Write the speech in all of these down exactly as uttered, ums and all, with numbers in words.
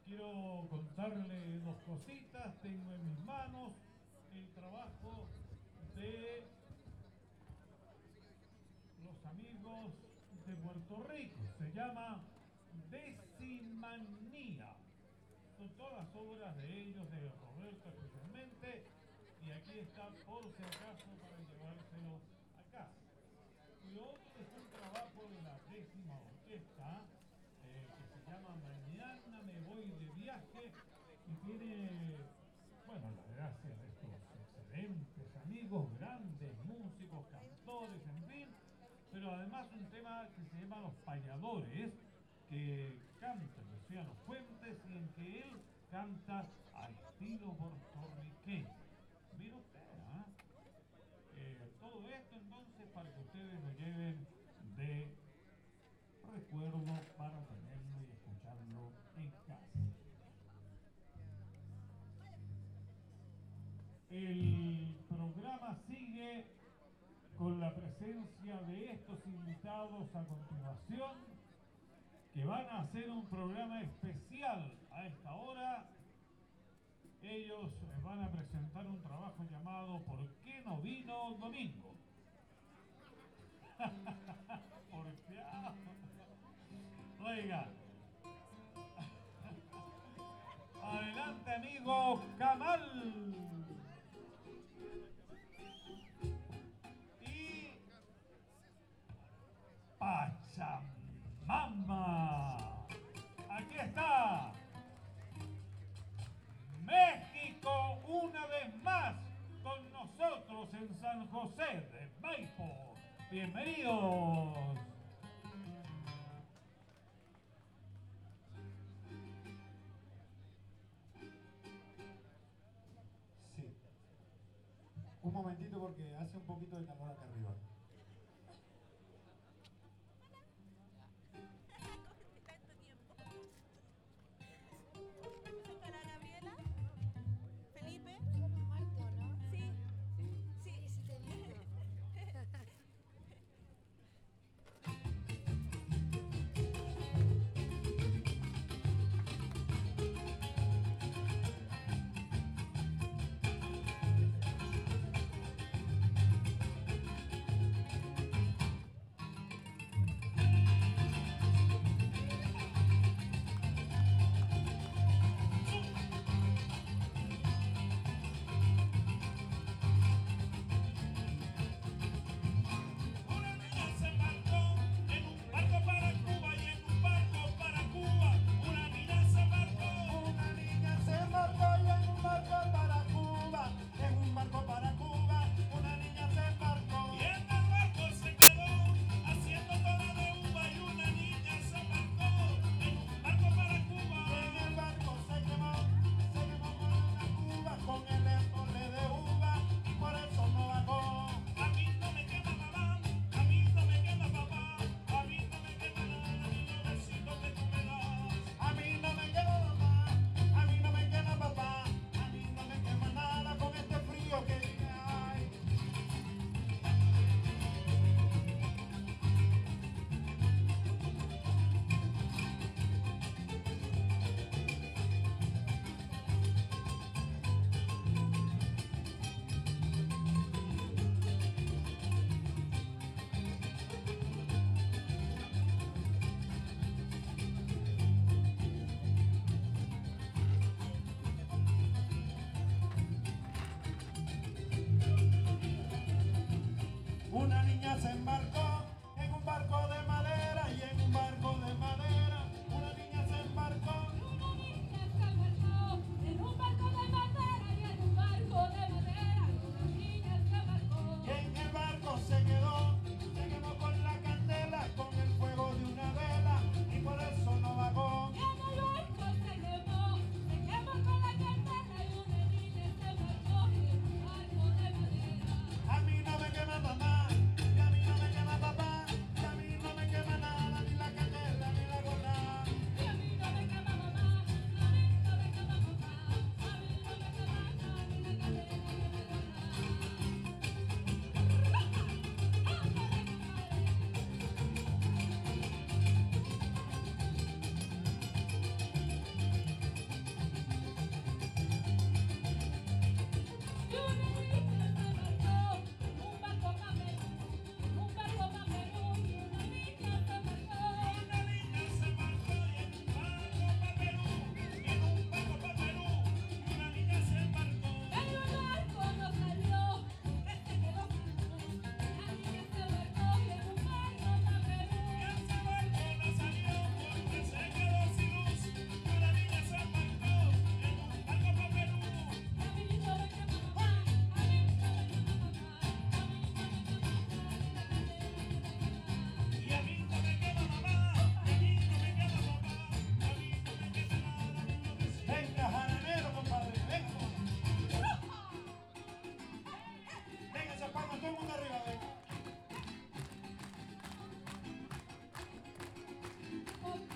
quiero contarle dos cositas. Tengo en mis manos el trabajo de los amigos de Puerto Rico. Se llama Decimanía. Son todas obras de ellos, de Roberto especialmente, y aquí está por si acaso para llevárselo a casa. Y lo otro es un trabajo de la décima orquesta, eh, que se llama Mañana me voy de viaje, y tiene, bueno, la gracia de estos excelentes amigos, grandes músicos, cantores, en fin, pero además un tema que se llama Los Payadores, que canta Luciano Fuentes y en que él canta a estilo puertorriqueño. Mire usted, ¿eh? Eh, todo esto entonces para que ustedes lo lleven de recuerdo para tenerlo y escucharlo en casa. El programa sigue con la presencia de estos invitados a continuación, que van a hacer un programa especial a esta hora. Ellos van a presentar un trabajo llamado ¿Por qué no vino Domingo? Porfiado. Oiga. Adelante, amigo Camal. Y Pachamama. Aquí está México una vez más con nosotros en San José de Maipo. Bienvenidos. Sí. Un momentito porque hace un poquito de calor acá arriba. Para Gabriela, Felipe, Marco, ¿no? sí, Sí, sí, sí te digo.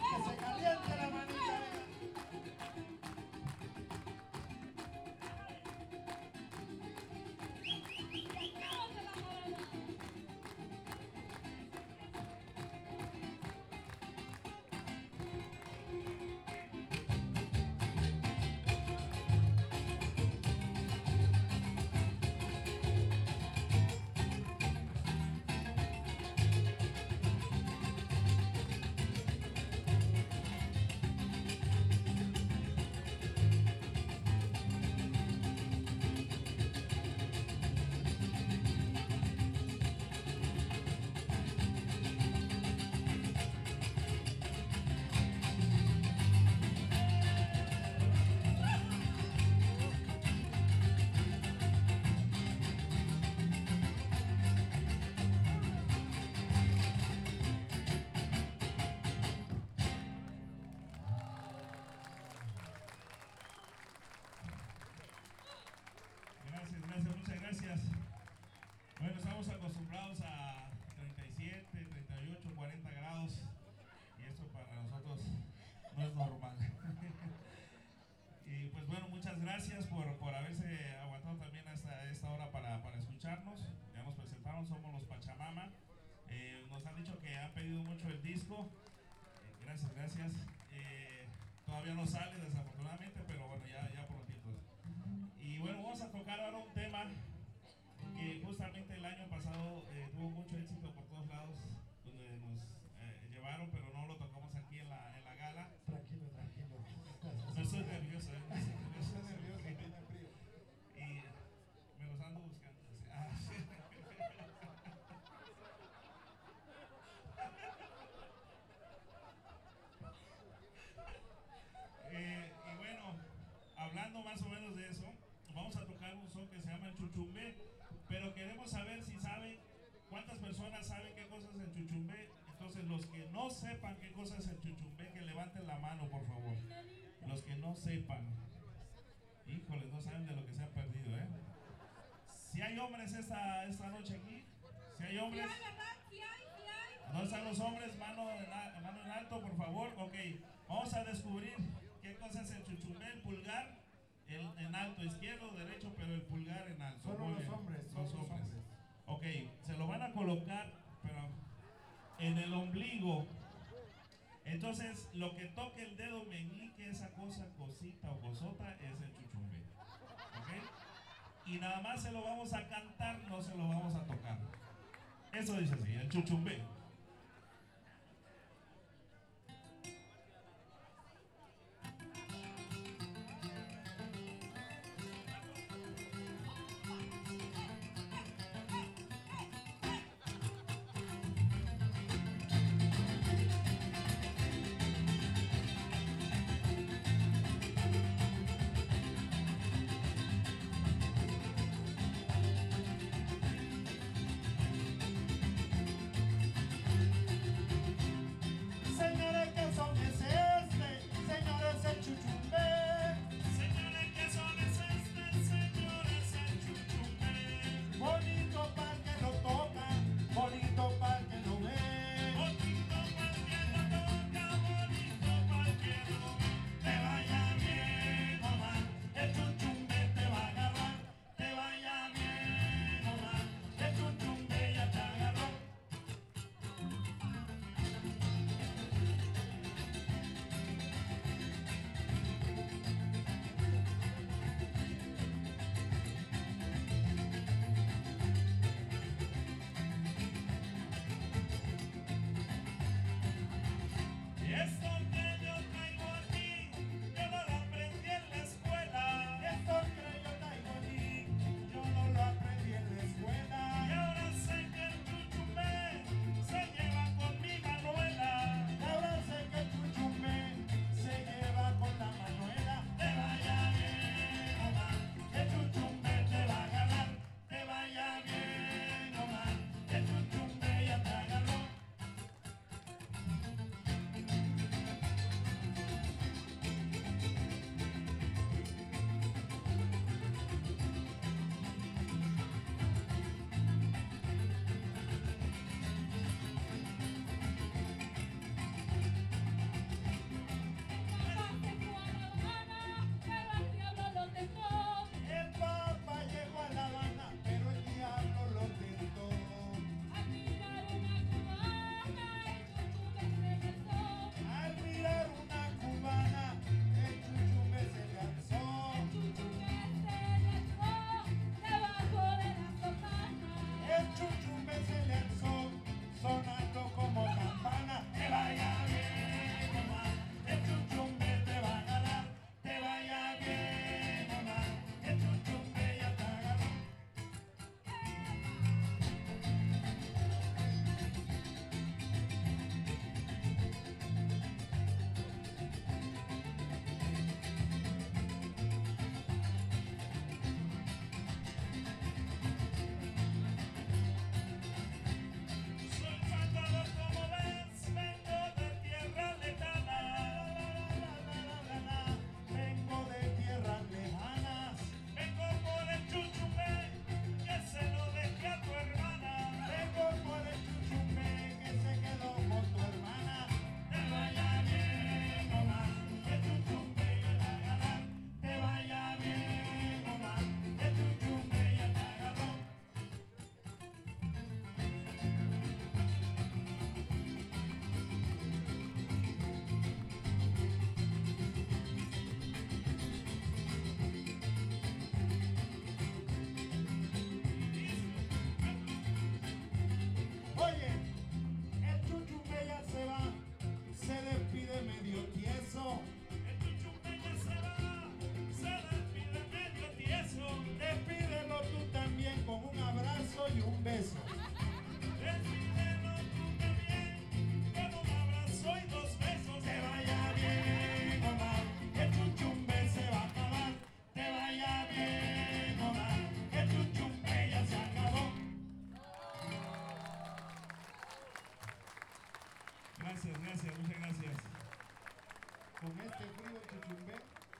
Que se caliente la manita. Gracias, gracias, muchas gracias. Bueno, estamos acostumbrados a treinta y siete, treinta y ocho, cuarenta grados y eso para nosotros no es normal. Y pues bueno, muchas gracias por, por haberse aguantado también hasta esta hora para, para escucharnos. Ya nos presentaron, somos los Pachamama. Eh, nos han dicho que han pedido mucho el disco. Eh, gracias, gracias. Eh, todavía no sale desafortunadamente, pero bueno, ya, ya prontito. Y bueno, vamos a tocar ahora un tema que justamente el año pasado eh, tuvo mucho éxito por todos lados, donde nos eh, llevaron, pero no lo tocamos aquí en la, en la gala. Tranquilo, tranquilo. No estoy nervioso, ¿eh? No estoy nervioso. Está nervioso, tiene frío. Y me los ando buscando. Ah, sí. Eh, y bueno, hablando más o menos de eso, vamos a tocar un son que se llama el chuchumbé, pero queremos saber si saben, cuántas personas saben qué cosa es el chuchumbé. Entonces los que no sepan qué cosa es el chuchumbé, que levanten la mano, por favor. Los que no sepan, híjole, no saben de lo que se han perdido, ¿eh? Si hay hombres esta, esta noche aquí, si hay hombres, ¿dónde están los hombres? Mano en, a- mano en alto, por favor. Ok, vamos a descubrir qué cosa es el chuchumbé, el pulgar, el, en alto, izquierdo, derecho, pero el pulgar en alto. Solo Muy los bien. hombres, solo Los los hombres. hombres. Ok, se lo van a colocar, pero en el ombligo. Entonces, lo que toque el dedo meñique, esa cosa, cosita o cosota, es el chuchumbé. ¿Ok? Y nada más se lo vamos a cantar, no se lo vamos a tocar. Eso dice así, el chuchumbé. Gracias, gracias, muchas gracias. Con este frío en Chuchumbé.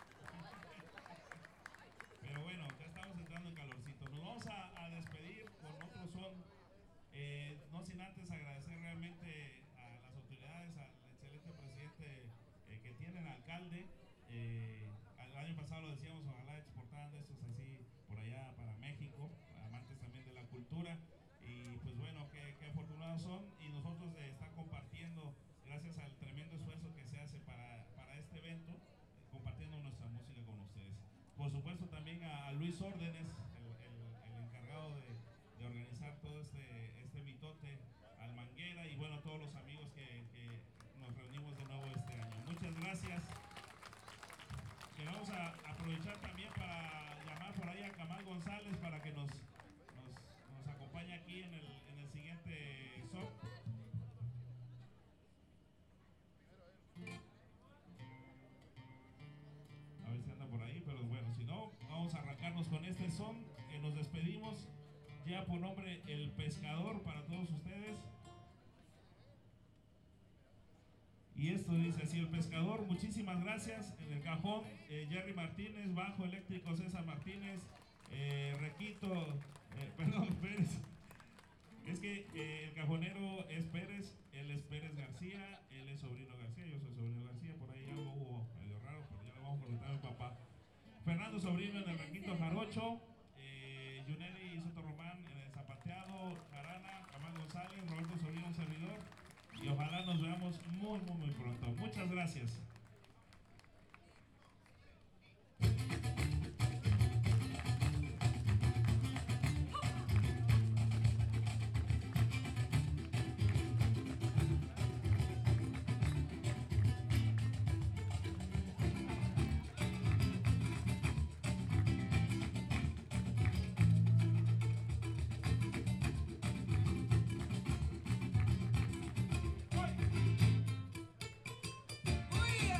Pero bueno, ya estamos entrando en calorcito. Nos vamos a, a despedir con otro son. Eh, no sin antes agradecer realmente a las autoridades, al excelente presidente eh, que tiene el alcalde. Eh, el año pasado lo decíamos, ojalá exportaran de estos así por allá para México, amantes también de la cultura. Y pues bueno, qué, qué afortunados son, y nosotros de estar compartiendo, gracias al tremendo esfuerzo que se hace para, para este evento, compartiendo nuestra música con ustedes. Por supuesto también a, a Luis Órdenes, el, el, el encargado de, de organizar todo este, este mitote, al Manguera, y bueno, a todos los amigos que, que nos reunimos de nuevo este año. Muchas gracias. Que vamos a aprovechar también para llamar por ahí a Camal González para que nos, nos, nos acompañe aquí en el, en el siguiente son. A ver si anda por ahí, pero bueno, si no, vamos a arrancarnos con este son. Eh, nos despedimos ya por nombre El Pescador para todos ustedes. Y esto dice así: El Pescador, muchísimas gracias. En el cajón, eh, Jerry Martínez. Bajo eléctrico, César Martínez. eh, Requito, eh, perdón, Pérez. Es que eh, el cajonero es Pérez, él es Pérez García, él es sobrino García, yo soy sobrino García. Por ahí algo hubo medio raro, pero ya le vamos a preguntar a mi papá. Fernando Sobrino en el Requito Jarocho. eh, Yuneli Soto Román en el Zapateado. Jarana, Camal González, Roberto Sobrino, un servidor. Y ojalá nos veamos muy, muy, muy pronto. Muchas gracias. Muy bien.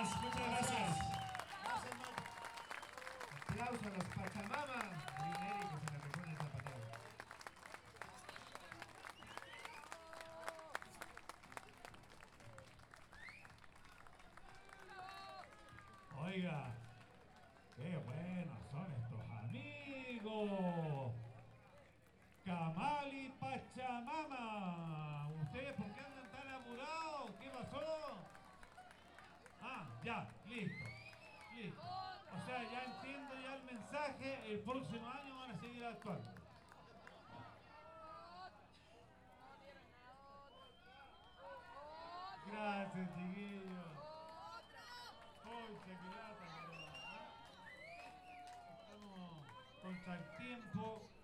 gracias, muchas gracias. Aplausos a los Pachamama Rinéricos en la región de Zapatero. Oiga, qué buenos son estos amigos. Camal y Pachamama. ¿Ustedes por qué andan tan apurados? ¿Qué pasó? Ah, ya, listo. Listo. O sea, ya entiendo ya el mensaje. El próximo año van a seguir actuando. Gracias, chiquillos. Concha, qué lata, pero, ¿eh? Estamos contra el tiempo.